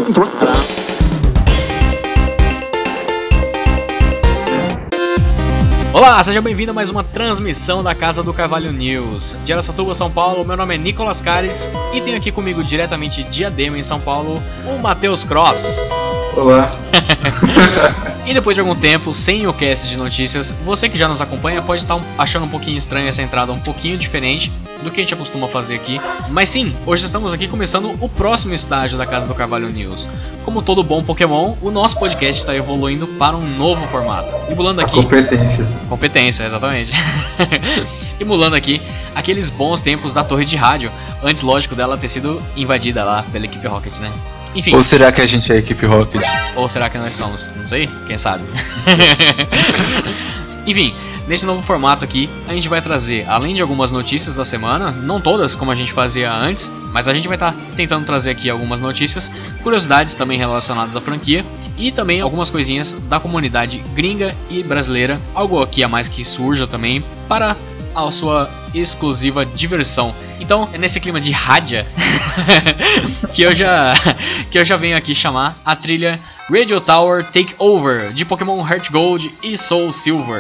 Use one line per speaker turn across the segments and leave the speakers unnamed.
Olá, seja bem-vindo a mais uma transmissão da Casa do Carvalho News. De Araçatuba, São Paulo, meu nome é Nicolas Cares e tenho aqui comigo diretamente de Diadema, em São Paulo, o Matheus Cross.
Olá.
E depois de algum tempo, sem o cast de notícias, você que já nos acompanha pode estar achando um pouquinho estranha essa entrada, um pouquinho diferente do que a gente costuma fazer aqui. Mas sim, hoje estamos aqui começando o próximo estágio da Casa do Carvalho News. Como todo bom Pokémon, o nosso podcast está evoluindo para um novo formato. Emulando aqui... Competência, exatamente. Emulando aqui aqueles bons tempos da torre de rádio, antes, lógico, dela ter sido invadida lá pela equipe Rocket, né? Enfim.
Ou será que a gente é a equipe Rocket?
Ou será que nós somos? Não sei, quem sabe. Enfim, nesse novo formato aqui, a gente vai trazer, além de algumas notícias da semana, não todas como a gente fazia antes, mas a gente vai estar tentando trazer aqui algumas notícias, curiosidades também relacionadas à franquia e também algumas coisinhas da comunidade gringa e brasileira, algo aqui a mais que surja também para a sua exclusiva diversão. Então é nesse clima de rádia que eu já venho aqui chamar a trilha Radio Tower Takeover de Pokémon Heart Gold e Soul Silver.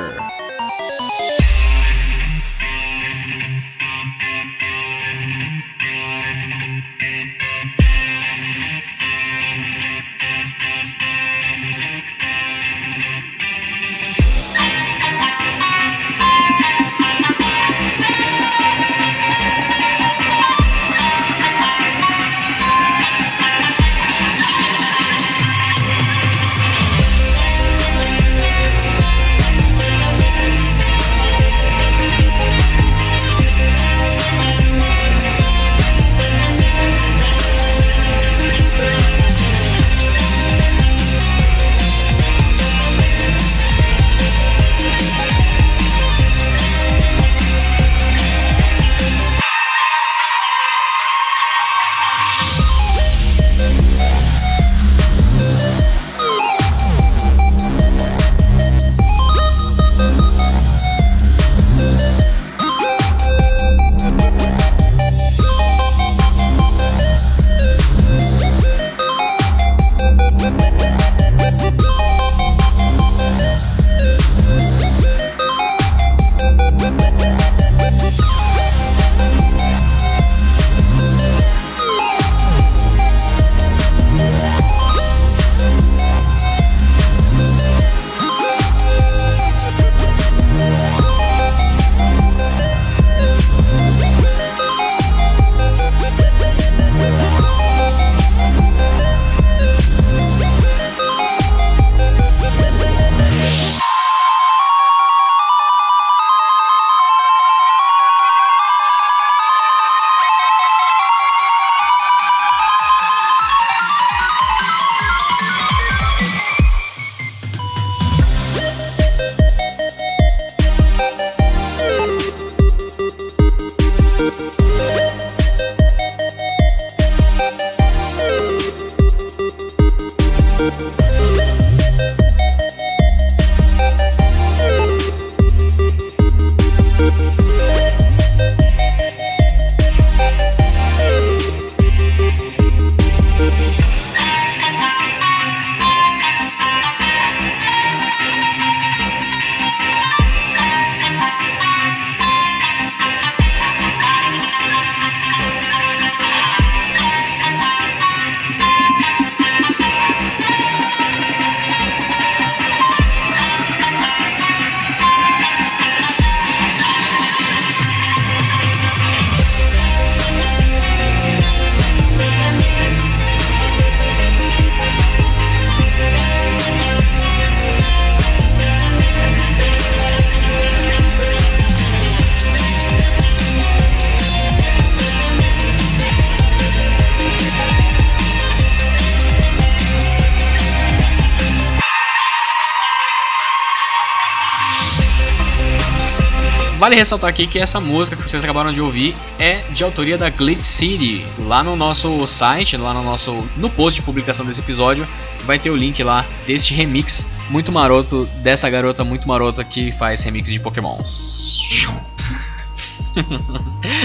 Vale ressaltar aqui que essa música que vocês acabaram de ouvir é de autoria da Glitch City. Lá no nosso site, no post de publicação desse episódio, vai ter o link lá deste remix muito maroto, dessa garota muito marota que faz remix de Pokémon.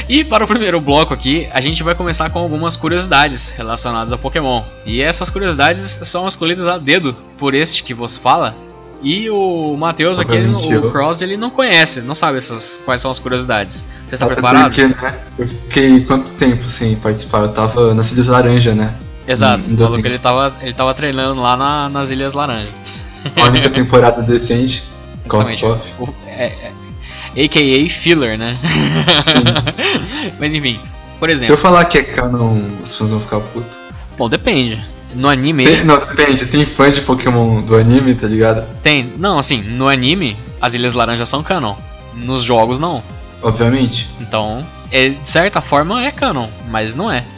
E para o primeiro bloco aqui, a gente vai começar com algumas curiosidades relacionadas a Pokémon. E essas curiosidades são escolhidas a dedo por este que vos fala. E o Matheus aqui, o Cross, ele não conhece, não sabe quais são as curiosidades. Você está preparado?
Porque, né? Eu fiquei quanto tempo sem participar? Eu tava nas Ilhas Laranja, né?
Exato, falou que ele tava treinando lá nas Ilhas Laranja.
A única temporada decente.
Exatamente. A.K.A. Filler, né? Sim. Mas enfim, por exemplo...
Se eu falar que é canon, os fãs vão ficar putos.
Bom, depende. No anime...
Não, depende. Tem fãs de Pokémon do anime, tá ligado?
Tem. Não, assim, no anime, as Ilhas Laranjas são canon. Nos jogos, não.
Obviamente.
Então, de certa forma, é canon, mas não é.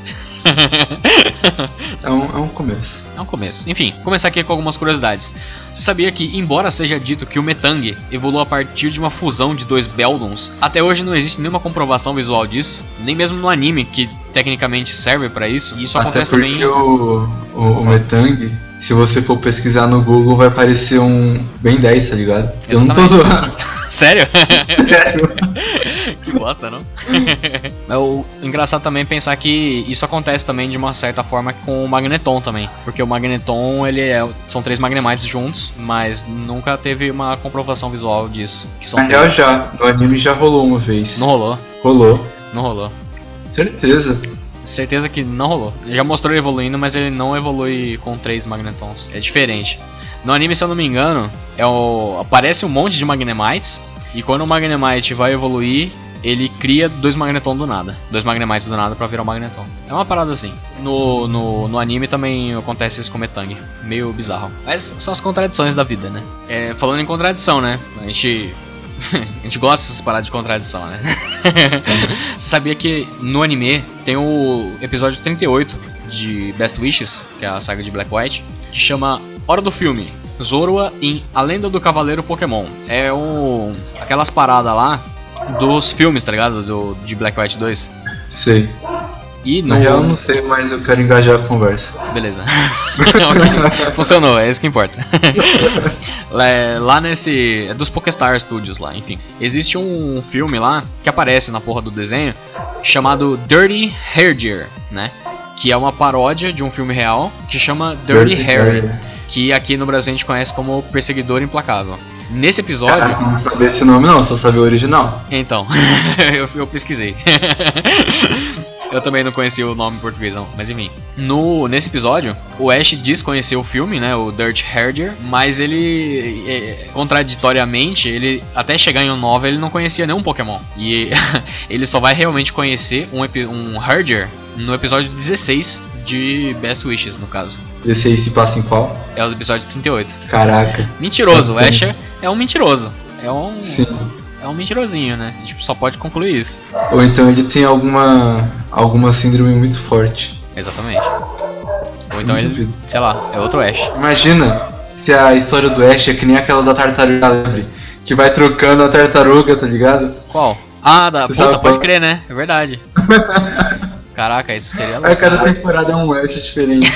É um começo.
É um começo. Enfim, começar aqui com algumas curiosidades. Você sabia que, embora seja dito que o Metang evoluiu a partir de uma fusão de dois Beldons, até hoje não existe nenhuma comprovação visual disso, nem mesmo no anime, que tecnicamente serve pra isso, e isso acontece também...
Até porque o Metang, se você for pesquisar no Google, vai aparecer um Ben 10, tá ligado?
Exatamente.
Eu não tô zoando.
Sério?
Sério?
Que bosta, não? É o engraçado também pensar que isso acontece também de uma certa forma com o Magneton também. Porque o Magneton, são 3 Magnemites juntos, mas nunca teve uma comprovação visual disso.
Na real já, no anime já rolou uma vez.
Não rolou?
Rolou.
Não rolou.
Certeza.
Certeza que não rolou. Já mostrou ele evoluindo, mas ele não evolui com 3 Magnetons. É diferente. No anime, se eu não me engano, aparece um monte de Magnemites, e quando o Magnemite vai evoluir, ele cria 2 Magneton do nada. 2 Magnemites do nada pra virar um Magneton. É uma parada assim. No anime também acontece isso com o Metang. Meio bizarro. Mas são as contradições da vida, né? Falando em contradição, né? A gente gosta dessas paradas de contradição, né? Você sabia que no anime tem o episódio 38 de Best Wishes, que é a saga de Black White, que chama Hora do Filme, Zorua em A Lenda do Cavaleiro Pokémon. É aquelas paradas lá dos filmes, tá ligado? De Black White 2.
Sei.
E
na real eu não sei, mas eu quero engajar a conversa.
Beleza. Okay. Funcionou, é isso que importa. Lá nesse... É dos Pokéstar Studios lá, enfim. Existe um filme lá que aparece na porra do desenho chamado Dirty Harrier, né? Que é uma paródia de um filme real que chama Dirty Harry, que aqui no Brasil a gente conhece como Perseguidor Implacável. Nesse episódio...
Ah, não sabia esse nome não, só sabia o original.
Então, eu pesquisei. Eu também não conhecia o nome em português não, mas enfim. Nesse episódio, o Ash diz conhecer o filme, né, o Dirty Harrier, mas ele, contraditoriamente, ele até chegar em um 9 ele não conhecia nenhum Pokémon. E ele só vai realmente conhecer um Harrier no episódio 16 de Best Wishes, no caso.
16 se passa em qual?
É o episódio 38.
Caraca.
Mentiroso, o Ash é um mentiroso.
Sim.
É um mentirosinho, né? A gente só pode concluir isso.
Ou então ele tem alguma síndrome muito forte.
Exatamente. Ou então ele, sei lá, é outro Ash.
Imagina se a história do Ash é que nem aquela da tartaruga livre, que vai trocando a tartaruga, tá ligado?
Qual? Ah, puta, pode crer, né? É verdade. Caraca, isso seria louco.
Aí cada temporada é um Ash diferente.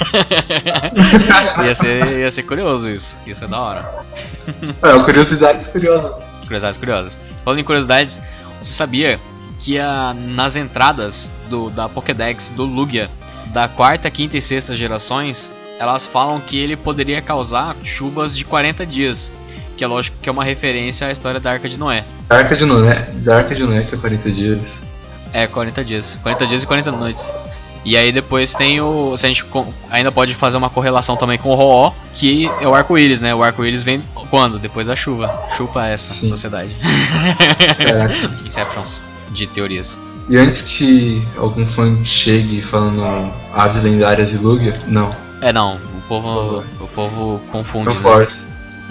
ia ser curioso isso. Isso é da hora.
Curiosidades curiosas.
Curiosidades curiosas. Falando em curiosidades, você sabia que nas entradas da Pokédex do Lugia, da 4ª, 5ª e 6ª gerações, elas falam que ele poderia causar chuvas de 40 dias. Que é lógico que é uma referência à história da Arca de Noé.
Da Arca de Noé que é 40 dias.
É, 40 dias. 40 dias e 40 noites. E aí depois tem se a gente ainda pode fazer uma correlação também com o Ho-Oh, que é o arco-íris, né? O arco-íris vem quando? Depois da chuva. Chupa essa sociedade.
Caraca.
Inceptions de teorias.
E antes que algum fã chegue falando aves lendárias e Lugia, não.
Não. O povo confunde.
Não force.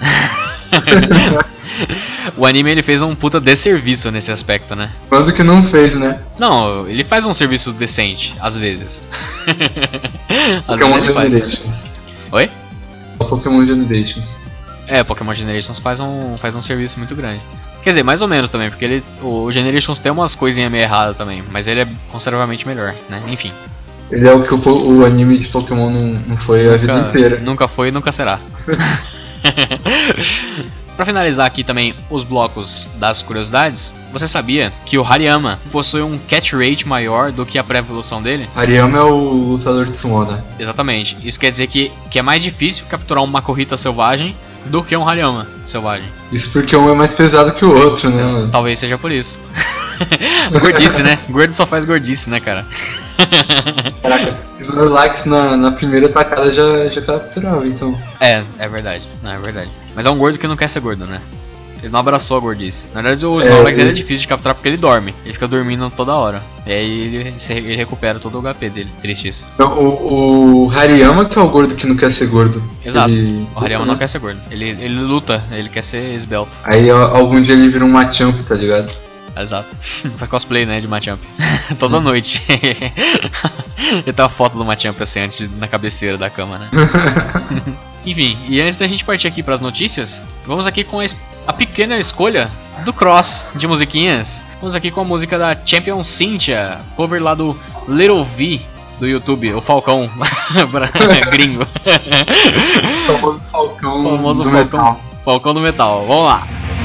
O anime ele fez um puta desserviço nesse aspecto, né?
Quando que não fez, né?
Não, ele faz um serviço decente, às vezes. Às
Pokémon
vezes ele faz.
Generations.
Oi?
Pokémon Generations.
Pokémon Generations faz um serviço muito grande. Quer dizer, mais ou menos também, porque o Generations tem umas coisinhas meio erradas também, mas ele é consideravelmente melhor, né? Enfim.
Ele é o que o anime de Pokémon não foi a vida inteira.
Nunca foi e nunca será. Pra finalizar aqui também os blocos das curiosidades, você sabia que o Hariyama possui um catch rate maior do que a pré-evolução dele?
Hariyama é o lutador de sumo, né?
Exatamente. Isso quer dizer que é mais difícil capturar um Makuhita selvagem do que um Hariyama selvagem.
Isso porque um é mais pesado que o outro, né, mano?
Talvez seja por isso. Gordice, né? Gordo só faz gordice, né, cara?
Caraca, Snorlax na primeira tacada já capturava, então.
É verdade. Não, é verdade. Mas é um gordo que não quer ser gordo, né? Ele não abraçou a gordice. Na verdade, o Snorlax ele é difícil de capturar porque ele dorme. Ele fica dormindo toda hora. E aí ele recupera todo o HP dele. Triste isso.
Então, o Hariyama que é o gordo que não quer ser gordo.
Exato. O Hariyama não quer ser gordo. Ele luta, ele quer ser esbelto.
Aí algum dia ele vira um Machamp, tá ligado?
Exato. Faz cosplay, né, de Machamp. Toda noite. Ele tem uma foto do Machamp assim antes na cabeceira da cama, né? Enfim, e antes da gente partir aqui pras notícias, vamos aqui com a pequena escolha do Cross de musiquinhas. Vamos aqui com a música da Champion Cynthia, cover lá do Little V do YouTube, o Falcão gringo.
Famoso Falcão
Famoso
do metal.
Falcão do metal. Vamos lá.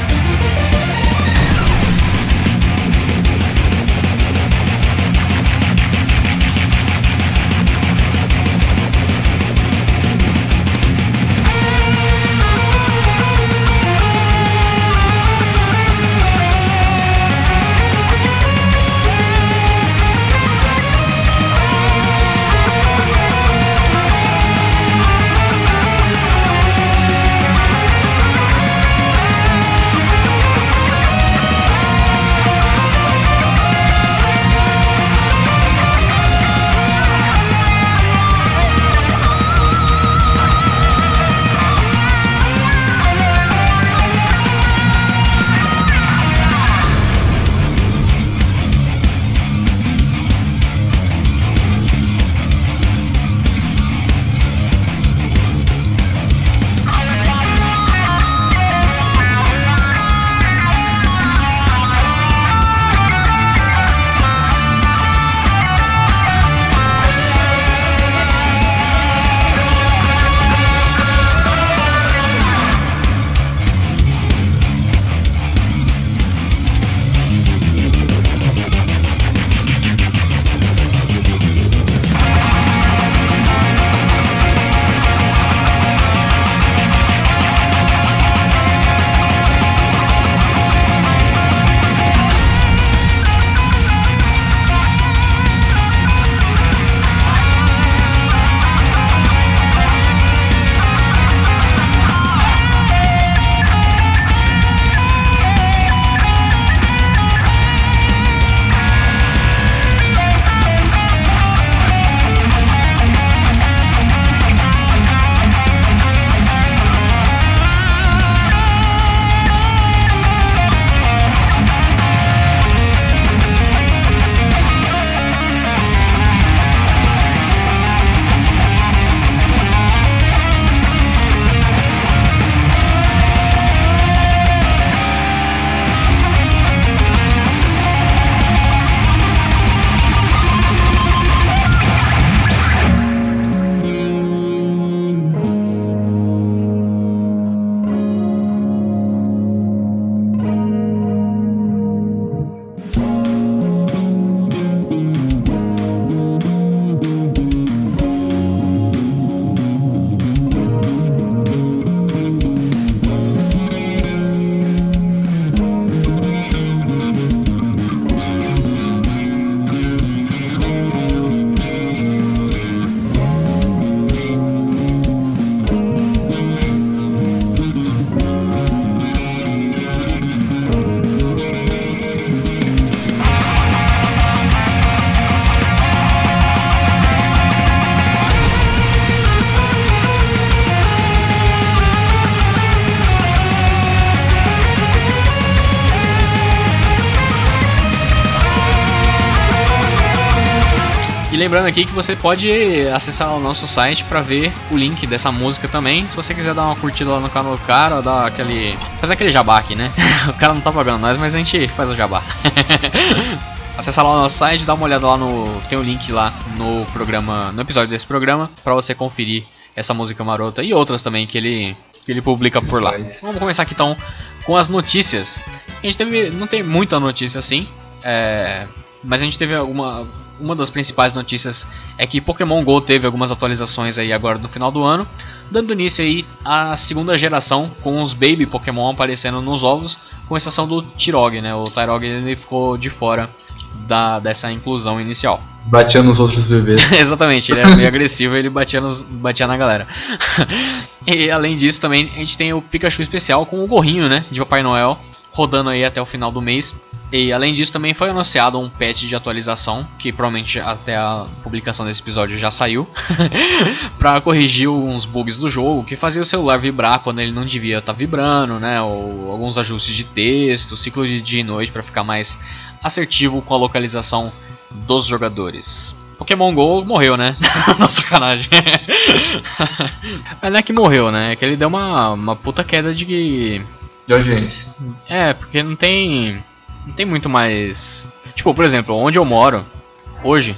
E lembrando aqui que você pode acessar o nosso site para ver o link dessa música também. Se você quiser dar uma curtida lá no canal do cara, dar fazer aquele jabá aqui, né? O cara não tá pagando nós, mas a gente faz o jabá. Acessa lá o nosso site, dá uma olhada lá tem um link lá no programa, no episódio desse programa, para você conferir essa música marota e outras também que ele que ele publica por lá.
Faz.
Vamos começar aqui então com as notícias. A gente teve, não tem muita notícia assim, mas a gente teve uma das principais notícias é que Pokémon GO teve algumas atualizações aí agora no final do ano, dando início aí à segunda geração com os Baby Pokémon aparecendo nos ovos, com exceção do Tyrogue, né? O Tyrogue ele ficou de fora dessa inclusão inicial.
Batia nos outros bebês.
Exatamente, ele era meio agressivo e ele batia na galera. E além disso também a gente tem o Pikachu especial com o gorrinho, né, de Papai Noel, rodando aí até o final do mês. E além disso também foi anunciado um patch de atualização, que provavelmente até a publicação desse episódio já saiu, para corrigir uns bugs do jogo, que fazia o celular vibrar quando ele não devia estar vibrando, né, ou alguns ajustes de texto, ciclo de dia e noite para ficar mais assertivo com a localização dos jogadores. Pokémon GO morreu, né? Nossa, sacanagem. Mas não é que morreu, né? É que ele deu uma puta queda de
audiência.
Porque não tem muito mais... Tipo, por exemplo, onde eu moro hoje,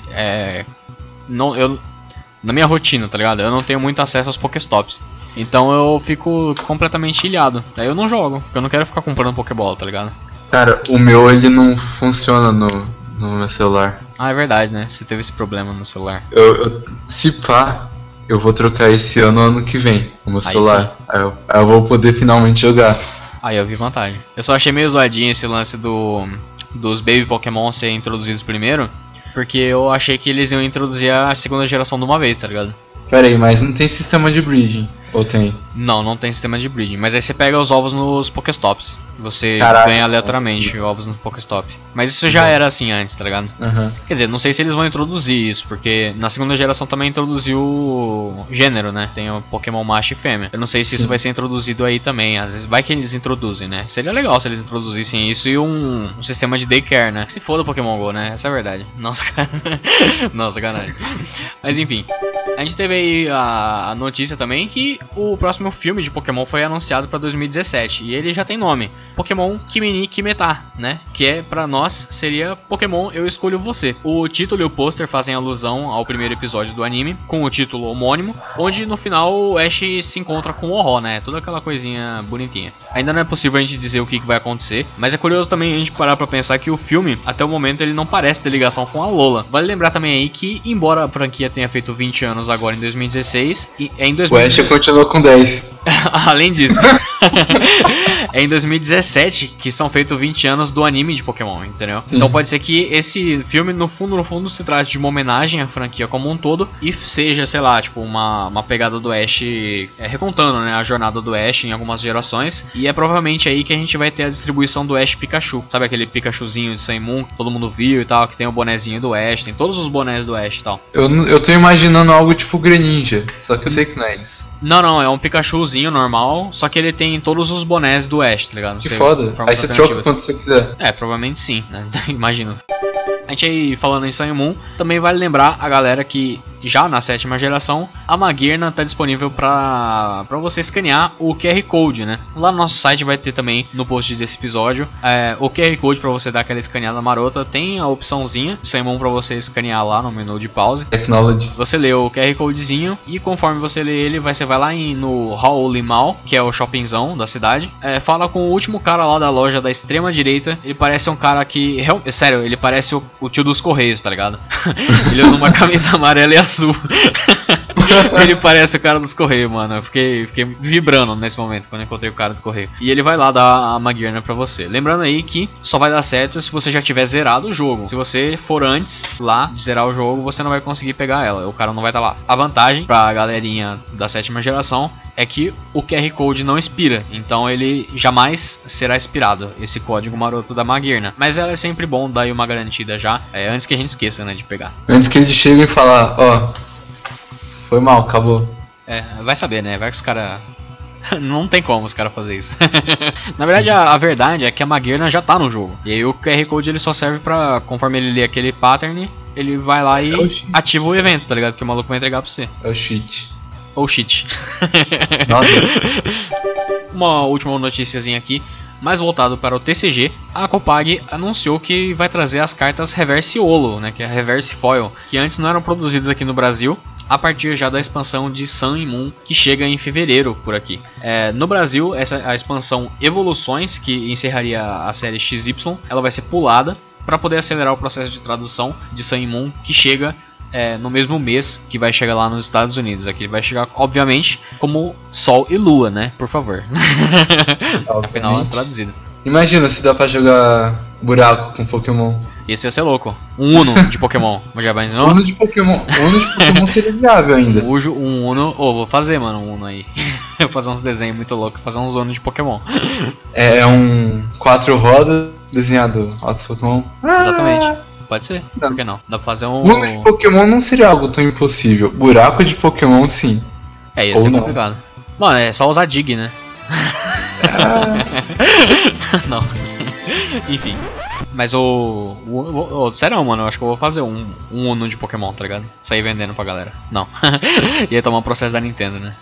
na minha rotina, tá ligado? Eu não tenho muito acesso aos Pokéstops. Então eu fico completamente ilhado. Aí eu não jogo, porque eu não quero ficar comprando Pokébola, tá ligado?
Cara, o meu ele não funciona no meu celular.
Ah, é verdade, né? Você teve esse problema no celular.
Se pá, eu vou trocar esse ano que vem o meu celular. Aí eu vou poder finalmente jogar.
Aí eu vi vantagem. Eu só achei meio zoadinho esse lance dos Baby Pokémon ser introduzidos primeiro, porque eu achei que eles iam introduzir a segunda geração de uma vez, tá ligado?
Pera aí, mas não tem sistema de breeding? Ou tem?
Não tem sistema de breeding, mas aí você pega os ovos nos Pokéstops. Você ganha aleatoriamente ovos no Pokéstop. Mas isso já era assim antes, tá ligado? Quer dizer, não sei se eles vão introduzir isso, porque na segunda geração também introduziu o gênero, né? Tem o Pokémon macho e fêmea. Eu não sei se isso vai ser introduzido aí também. Às vezes vai que eles introduzem, né? Seria legal se eles introduzissem isso e um sistema de daycare, né? Se for do Pokémon GO, né? Essa é a verdade. Nossa, cara. Nossa, sacanagem. Mas enfim. A gente teve aí a notícia também que o próximo filme de Pokémon foi anunciado para 2017 e ele já tem nome, Pokémon Kimini Kimeta, né? Que pra nós seria Pokémon Eu Escolho Você. O título e o pôster fazem alusão ao primeiro episódio do anime, com o título homônimo, onde no final o Ash se encontra com o Ho-Oh, né? Toda aquela coisinha bonitinha. Ainda não é possível a gente dizer o que vai acontecer, mas é curioso também a gente parar pra pensar que o filme, até o momento, ele não parece ter ligação com a Lola. Vale lembrar também aí que, embora a franquia tenha feito 20 anos agora em 2016, e em 2017...
O Ash continuou com 10.
Além disso, é em 2017 que são feitos 20 anos do anime de Pokémon, entendeu? Então pode ser que esse filme, no fundo, se trate de uma homenagem à franquia como um todo e seja, sei lá, tipo, uma pegada do Ash recontando, né, a jornada do Ash em algumas gerações. E é provavelmente aí que a gente vai ter a distribuição do Ash Pikachu. Sabe aquele Pikachuzinho de Sun Moon que todo mundo viu e tal, que tem o bonezinho do Ash, tem todos os bonés do Ash e tal.
Eu tô imaginando algo tipo Greninja, só que eu sei que não é isso.
Não, é um Pikachuzinho normal, só que ele tem todos os bonés do Ash, tá ligado?
Que foda, aí você troca quando você quiser.
Provavelmente sim, né? Imagino. A gente aí falando em Sun Moon, também vale lembrar a galera que já na 7ª geração, a Magearna tá disponível pra você escanear o QR Code, né? Lá no nosso site vai ter também, no post desse episódio, o QR Code pra você dar aquela escaneada marota. Tem a opçãozinha Sun Moon pra você escanear lá no menu de pause.
Technology.
Você lê o QR Codezinho e conforme você lê ele, você vai lá no Hall Mall, que é o shoppingzão da cidade. Fala com o último cara lá da loja da extrema direita. Ele parece um cara que... Sério, ele parece o tio dos Correios, tá ligado? Ele usa uma camisa amarela e azul. Ele parece o cara dos Correios, mano. Eu fiquei vibrando nesse momento quando eu encontrei o cara do Correio. E ele vai lá dar a Magearna pra você. Lembrando aí que só vai dar certo se você já tiver zerado o jogo. Se você for antes lá de zerar o jogo, você não vai conseguir pegar ela. O cara não vai estar lá. A vantagem pra galerinha da 7ª geração é que o QR Code não expira, então ele jamais será expirado, esse código maroto da Magearna. Mas ela é sempre bom dar aí uma garantida já, antes que a gente esqueça, né, de pegar.
Antes que ele chegue e falar, ó, foi mal, acabou.
Vai saber, né, vai que os caras... Não tem como os caras fazer isso. Na verdade, a verdade é que a Magearna já tá no jogo. E aí o QR Code ele só serve pra, conforme ele lê aquele pattern, ele vai lá e ativa o evento, tá ligado? Que o maluco vai entregar pra você.
É o cheat.
Ou cheat.
Nossa.
Uma última noticiazinha aqui, mais voltado para o TCG. A Copag anunciou que vai trazer as cartas Reverse Holo, né, que é a Reverse Foil, que antes não eram produzidas aqui no Brasil. a partir já da expansão de Sun e Moon, que chega em fevereiro por aqui. No Brasil, a expansão Evoluções, que encerraria a série XY, ela vai ser pulada para poder acelerar o processo de tradução de Sun e Moon, que chega no mesmo mês que vai chegar lá nos Estados Unidos. Aqui vai chegar, obviamente, como Sol e Lua, né? Por favor. Afinal, é traduzido.
Imagina se dá pra jogar buraco com Pokémon.
Esse ia ser louco. Um Uno de Pokémon. Já vai ensinar?
Uno de Pokémon seria viável ainda.
Um Uno. Vou fazer, mano, um Uno aí. Vou fazer uns desenhos muito loucos. Fazer uns Uno de Pokémon.
É um 4 rodas desenhado altos Pokémon.
Exatamente. Pode ser. Por que não? Dá pra fazer um.
Uno de Pokémon não seria algo tão impossível. Buraco de Pokémon, sim.
Ia ser complicado. Mano, é só usar Dig, né? Não. Enfim. Mas sério, mano, eu acho que eu vou fazer um Uno de Pokémon, tá ligado? Sair vendendo pra galera. Não. Ia tomar um processo da Nintendo, né?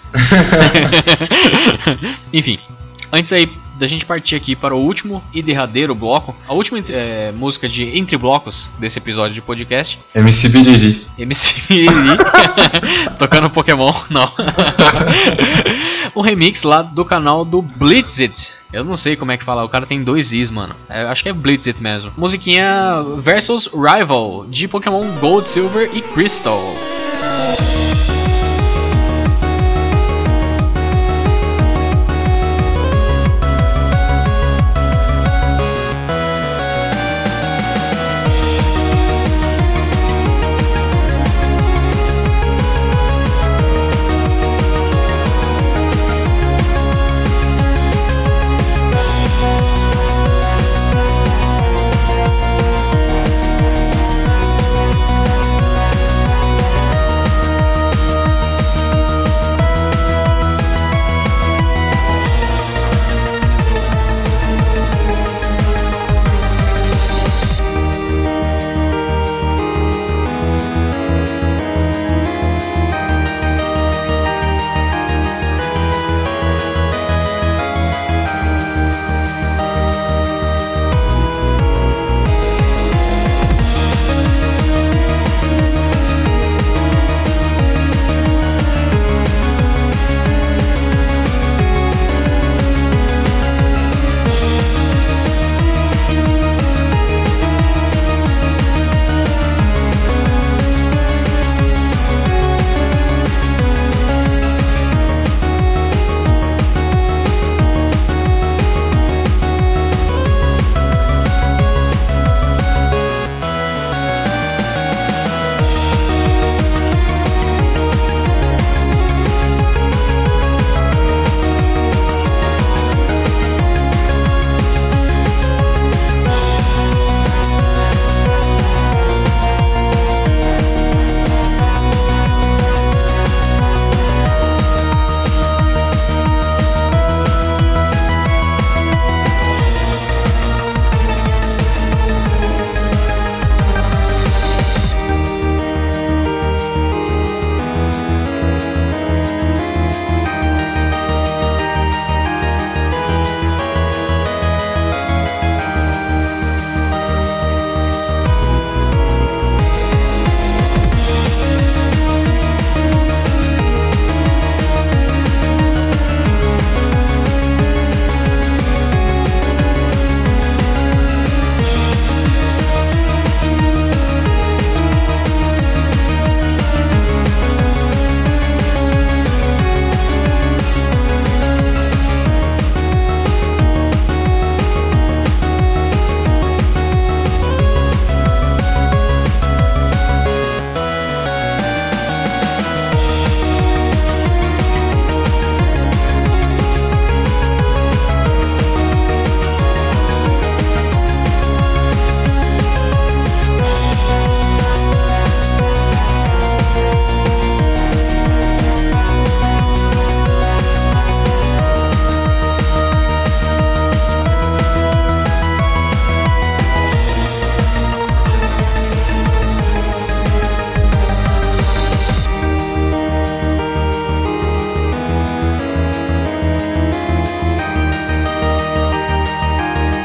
Enfim. Antes da gente partir aqui para o último e derradeiro bloco, a última música de Entre Blocos desse episódio de podcast.
MC Biriri.
MC Biriri. Tocando Pokémon, não. Um remix lá do canal do Blitzit. Eu não sei como é que fala, o cara tem 2 Is, mano. Acho que é Blitzit mesmo. Musiquinha versus Rival de Pokémon Gold, Silver e Crystal.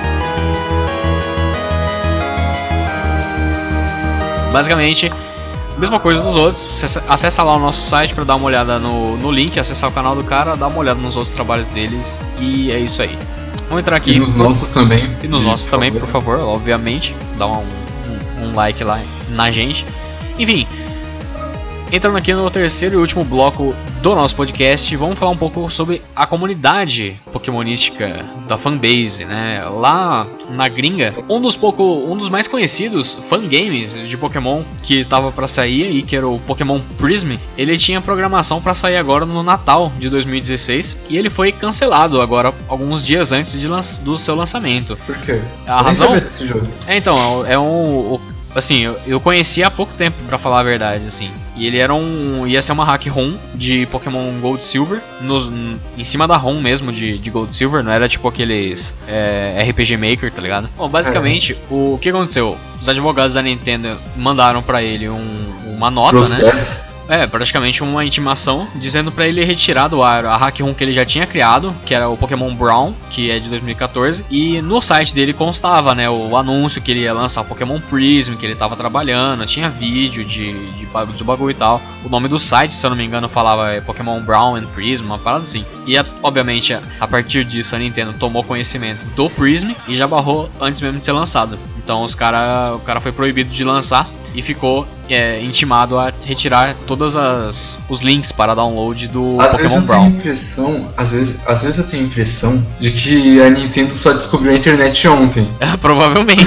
Basicamente, mesma coisa dos outros, acessa lá o nosso site pra dar uma olhada no link, acessar o canal do cara, dar uma olhada nos outros trabalhos deles, e é isso aí. Vamos entrar aqui.
E nos nossos também.
E nos nossos também, por favor, obviamente. Dá um like lá na gente. Enfim, entrando aqui no terceiro e último bloco do nosso podcast, vamos falar um pouco sobre a comunidade pokémonística da fanbase, né? Lá na gringa, um dos mais conhecidos fangames de Pokémon que estava para sair aí, que era o Pokémon Prism, ele tinha programação para sair agora no Natal de 2016 e ele foi cancelado agora alguns dias antes do seu lançamento.
Por quê?
A razão?
Nem sabia desse jogo.
Então, assim, eu conheci há pouco tempo, pra falar a verdade, assim. E ele ia ser uma hack ROM de Pokémon Gold Silver, em cima da ROM mesmo de Gold Silver, não era tipo aqueles RPG Maker, tá ligado? Bom, basicamente, o que aconteceu? Os advogados da Nintendo mandaram pra ele uma nota,
Processo.
né? Praticamente uma intimação dizendo pra ele retirar do ar a hack ROM que ele já tinha criado, que era o Pokémon Brown, que é de 2014, e no site dele constava, né, o anúncio que ele ia lançar o Pokémon Prism, que ele tava trabalhando, tinha vídeo de bagulho e tal. O nome do site, se eu não me engano, falava Pokémon Brown and Prism, uma parada assim. E obviamente, a partir disso, a Nintendo tomou conhecimento do Prism e já barrou antes mesmo de ser lançado. Então o cara foi proibido de lançar e ficou intimado a retirar todos os links para download do Pokémon Brown.
Às vezes eu tenho a impressão de que a Nintendo só descobriu a internet ontem.
Provavelmente.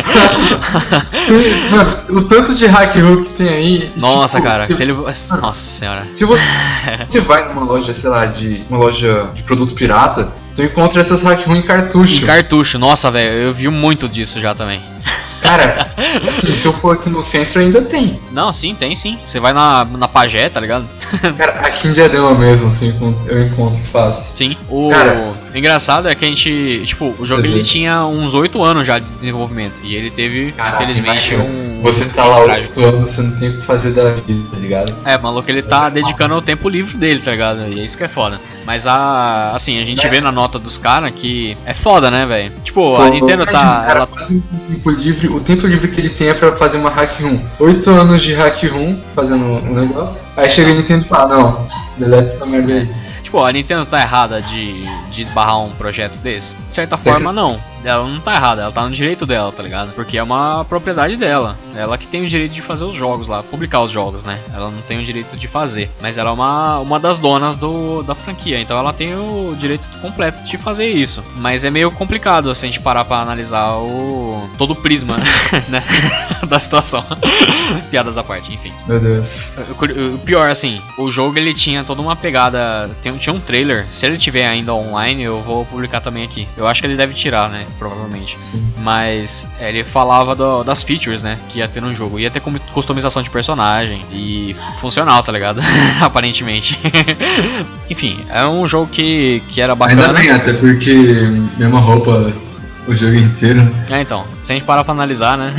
Mano, o tanto de hack ROM que tem aí.
Nossa,
tipo,
cara, nossa senhora.
Se você vai numa loja, sei lá, uma loja de produto pirata, tu encontra essas hack ROM em cartucho.
Em cartucho, nossa, velho, eu vi muito disso já também.
Cara, assim, se eu for aqui no centro ainda tem.
Não, sim, tem sim. Você vai na Pagé, tá ligado?
Cara, aqui em Diadema mesmo, assim, eu encontro fácil.
Sim. O engraçado é que a gente, tipo, o jogo ele tinha uns 8 anos já de desenvolvimento. E ele teve, infelizmente,
Você tá lá 8 anos, você não tem o que fazer da vida, tá ligado?
Maluco, ele tá dedicando o tempo livre dele, tá ligado? E é isso que é foda. Mas assim, a gente vê na nota dos caras que é foda, né, velho? Tipo, a Nintendo tá.
Cara, faz um tempo livre, o tempo livre que ele tem é pra fazer uma hack ROM. 8 anos de hack ROM fazendo um negócio. Aí chega a Nintendo e fala, não, deleta essa merda aí.
Tipo, a Nintendo tá errada de barrar um projeto desse? De certa forma, não. Ela não tá errada, ela tá no direito dela, tá ligado? Porque é uma propriedade dela. Ela que tem o direito de fazer os jogos lá, publicar os jogos, né? Ela não tem o direito de fazer. Mas ela é uma das donas da franquia, então ela tem o direito completo de fazer isso. Mas é meio complicado se a gente parar pra analisar todo o prisma, né? Da situação. Piadas à parte, enfim.
Meu Deus.
O pior, assim, o jogo ele tinha toda uma pegada. Tinha um trailer. Se ele tiver ainda online, eu vou publicar também aqui. Eu acho que ele deve tirar, né? Provavelmente. Mas ele falava das features, né? Que ia ter no jogo. Ia ter customização de personagem. E funcional, tá ligado? Aparentemente. Enfim, é um jogo que era bacana.
Ainda bem, até porque mesma roupa o jogo inteiro.
Então, se a gente parar pra analisar, né?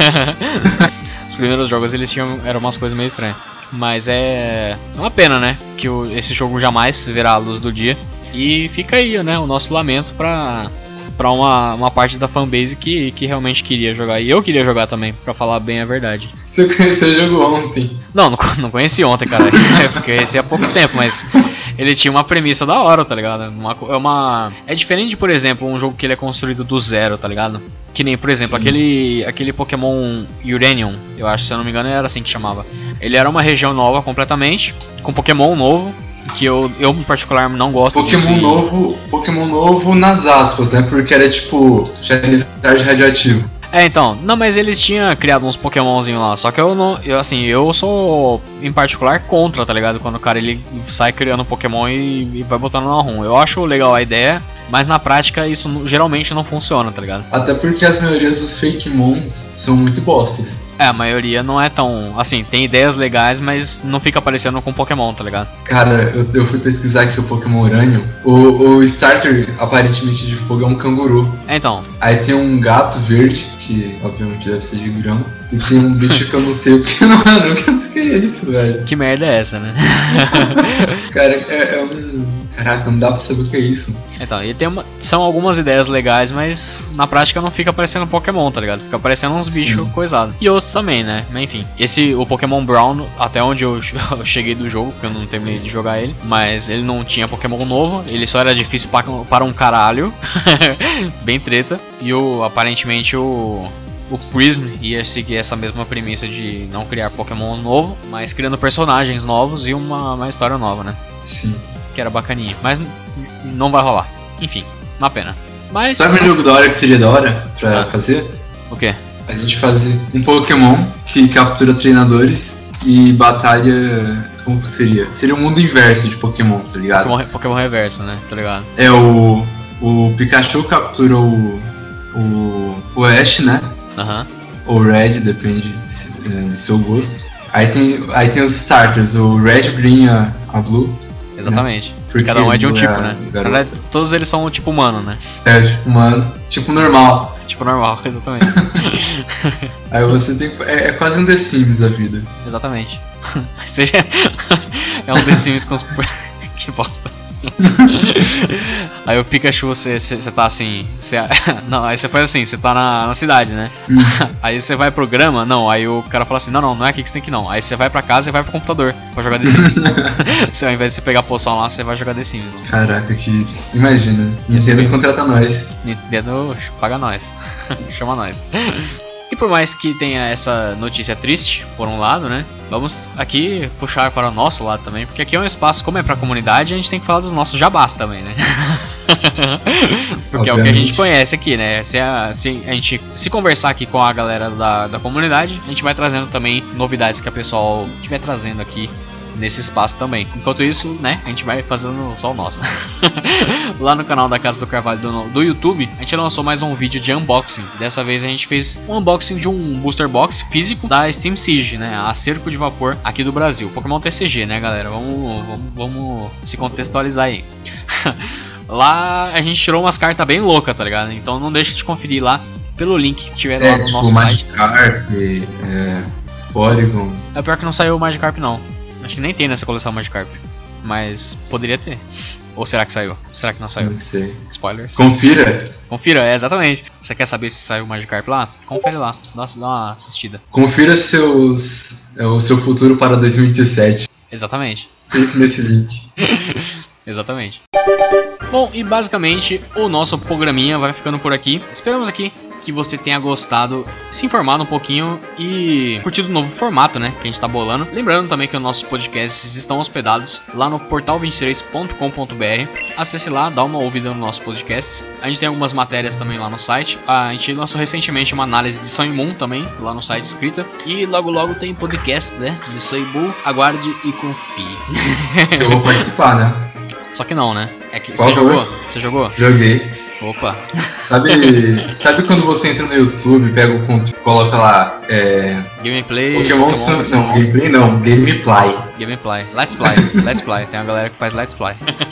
Os primeiros jogos eles eram umas coisas meio estranhas. Mas é uma pena, né? Que esse jogo jamais verá a luz do dia. E fica aí, né? O nosso lamento pra uma parte da fanbase que realmente queria jogar. E eu queria jogar também, pra falar bem a verdade.
Você conheceu o jogo ontem?
Não conheci ontem, cara. Eu conheci há pouco tempo, mas ele tinha uma premissa da hora, tá ligado? É diferente, por exemplo, um jogo que ele é construído do zero, tá ligado? Que nem, por exemplo, aquele Pokémon Uranium, eu acho, se eu não me engano, era assim que chamava. Ele era uma região nova completamente, com Pokémon novo, que eu em particular não gosto disso.
Pokémon novo nas aspas, né? Porque era tipo Charizard radioativo.
Então, não, mas eles tinham criado uns Pokémonzinhos lá, só que eu sou em particular contra, tá ligado? Quando o cara ele sai criando Pokémon e vai botando na ROM. Eu acho legal a ideia, mas na prática isso geralmente não funciona, tá ligado?
Até porque as maiorias dos fake mons são muito bostas.
A maioria não é tão... Assim, tem ideias legais, mas não fica aparecendo com Pokémon, tá ligado?
Cara, eu fui pesquisar aqui o Pokémon Uranium. O starter, aparentemente, de fogo é um canguru.
Então.
Aí tem um gato verde, que obviamente deve ser de grama. E tem um bicho que eu não sei o que não é, não sei o que é isso, velho.
Que merda é essa, né?
Cara, é um... Caraca, não dá pra saber o que é isso.
Então, ele tem são algumas ideias legais, mas na prática não fica parecendo Pokémon, tá ligado? Fica parecendo uns bichos coisados. E outros também, né? Mas enfim, o Pokémon Brown, até onde eu cheguei do jogo, porque eu não terminei de jogar ele, mas ele não tinha Pokémon novo, ele só era difícil para um caralho. Bem treta. E aparentemente o Prism ia seguir essa mesma premissa de não criar Pokémon novo, mas criando personagens novos e uma história nova, né?
Sim.
Que era bacaninha, mas não vai rolar. Enfim, uma pena. Mas...
Sabe um jogo da hora que seria da hora pra fazer?
O quê?
A gente fazer um Pokémon que captura treinadores e batalha... Como seria? Seria o mundo inverso de Pokémon, tá ligado?
Pokémon reverso, né? Tá ligado?
É, o Pikachu captura o Ash, né?
Aham.
Ou Red, depende do seu gosto. Aí tem os starters, o Red, Green e a Blue.
Exatamente.
Porque
cada um é de um
Blue
tipo,
é
né?
garoto.
Na verdade, todos eles são tipo humano, né?
É, tipo humano. Tipo normal.
Tipo normal, exatamente.
Aí você tem que... É quase um The Sims a vida.
Exatamente. É um The Sims com os... Que bosta. Aí o Pikachu, você tá assim. Não, aí você faz assim, você tá na cidade, né? Aí você vai pro grama, não, aí o cara fala assim, não é aqui que você tem que ir não. Aí você vai pra casa e vai pro computador pra jogar The Sims. Ao invés de você pegar a poção lá, você vai jogar The Sims.
Caraca, que... Imagina, Nintendo contrata nós.
Nintendo paga nós. Chama nós. E por mais que tenha essa notícia triste, por um lado, né? Vamos aqui puxar para o nosso lado também, porque aqui é um espaço, como é pra comunidade, a gente tem que falar dos nossos jabás também, né? Porque obviamente. É o que a gente conhece aqui, né? Se a gente se conversar aqui com a galera da comunidade, a gente vai trazendo também novidades que a pessoal estiver trazendo aqui nesse espaço também. Enquanto isso, né, a gente vai fazendo só o nosso. Lá no canal da Casa do Carvalho do YouTube, a gente lançou mais um vídeo de unboxing. Dessa vez a gente fez um unboxing de um booster box físico da Steam Siege, né, a Cerco de Vapor aqui do Brasil. Pokémon TCG, né, galera? Vamos se contextualizar aí. Lá a gente tirou umas cartas bem loucas, tá ligado? Então não deixa de conferir lá pelo link que tiver lá no
tipo
nosso site.
Magikarp, Porygon.
É pior que não saiu o Magikarp não. Acho que nem tem nessa coleção Magikarp. Mas poderia ter. Ou será que saiu? Será que não saiu?
Não sei.
Spoilers.
Confira.
Confira, exatamente. Você quer saber se saiu o Magikarp lá? Confere lá. Dá uma assistida.
Confira o seu futuro para 2017.
Exatamente.
Clique nesse link.
Exatamente. Bom, e basicamente o nosso programinha vai ficando por aqui. Esperamos aqui que você tenha gostado, se informado um pouquinho e curtido o novo formato, né, que a gente tá bolando. Lembrando também que os nossos podcasts estão hospedados lá no portal23.com.br. Acesse lá, dá uma ouvida nos nossos podcasts. A gente tem algumas matérias também lá no site. A gente lançou recentemente uma análise de Sun e Moon também, lá no site escrita. E logo tem podcast, né, de Seibu. Aguarde e confie.
Eu vou participar, né?
Só que não, né? É que
Qual
você jogou? Você jogou?
Joguei.
Opa.
Sabe quando você entra no YouTube, pega o controle, coloca lá
Gameplay.
Pokémon Sun, não, gameplay não, Gameplay.
Gameplay. Let's Play. Tem uma galera que faz Let's Play.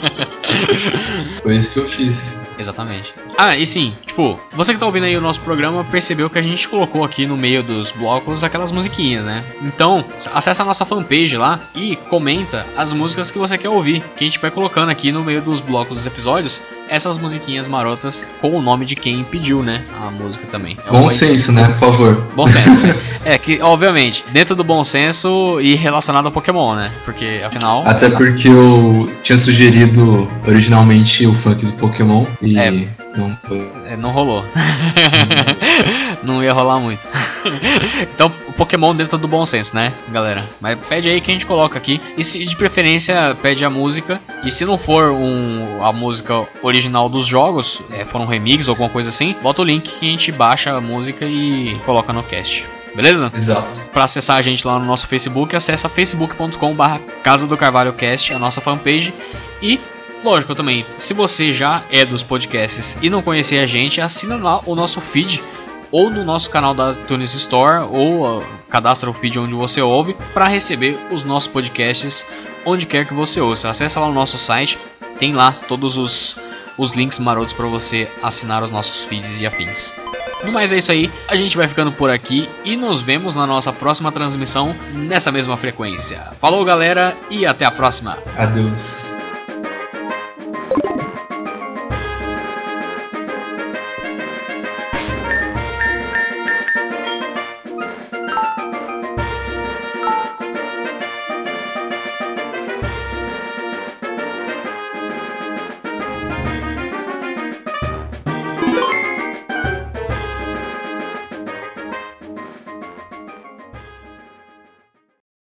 Foi isso que eu fiz.
Exatamente. Ah, e sim, tipo, você que tá ouvindo aí o nosso programa percebeu que a gente colocou aqui no meio dos blocos aquelas musiquinhas, né? Então, acessa a nossa fanpage lá e comenta as músicas que você quer ouvir, que a gente vai colocando aqui no meio dos blocos dos episódios, essas musiquinhas marotas com o nome de quem pediu, né? A música também.
Bom senso, né? Por favor.
Bom senso. É que, obviamente, dentro do bom senso e relacionado ao Pokémon, né? Porque, afinal...
Até porque eu tinha sugerido originalmente o funk do Pokémon e não foi.
Não rolou. Não ia rolar muito. Então, o Pokémon dentro do bom senso, né, galera? Mas pede aí que a gente coloca aqui. E se de preferência, pede a música. E se não for a música original dos jogos, for um remix ou alguma coisa assim, bota o link que a gente baixa a música e coloca no cast. Beleza?
Exato.
Para acessar a gente lá no nosso Facebook, acessa facebook.com/Casa do Carvalho Cast, a nossa fanpage. E, lógico também, se você já é dos podcasts e não conhecer a gente, assina lá o nosso feed ou no nosso canal da iTunes Store ou cadastra o feed onde você ouve para receber os nossos podcasts onde quer que você ouça. Acessa lá o nosso site, tem lá todos os links marotos para você assinar os nossos feeds e afins. No mais é isso aí, a gente vai ficando por aqui e nos vemos na nossa próxima transmissão nessa mesma frequência. Falou galera e até a próxima.
Adeus.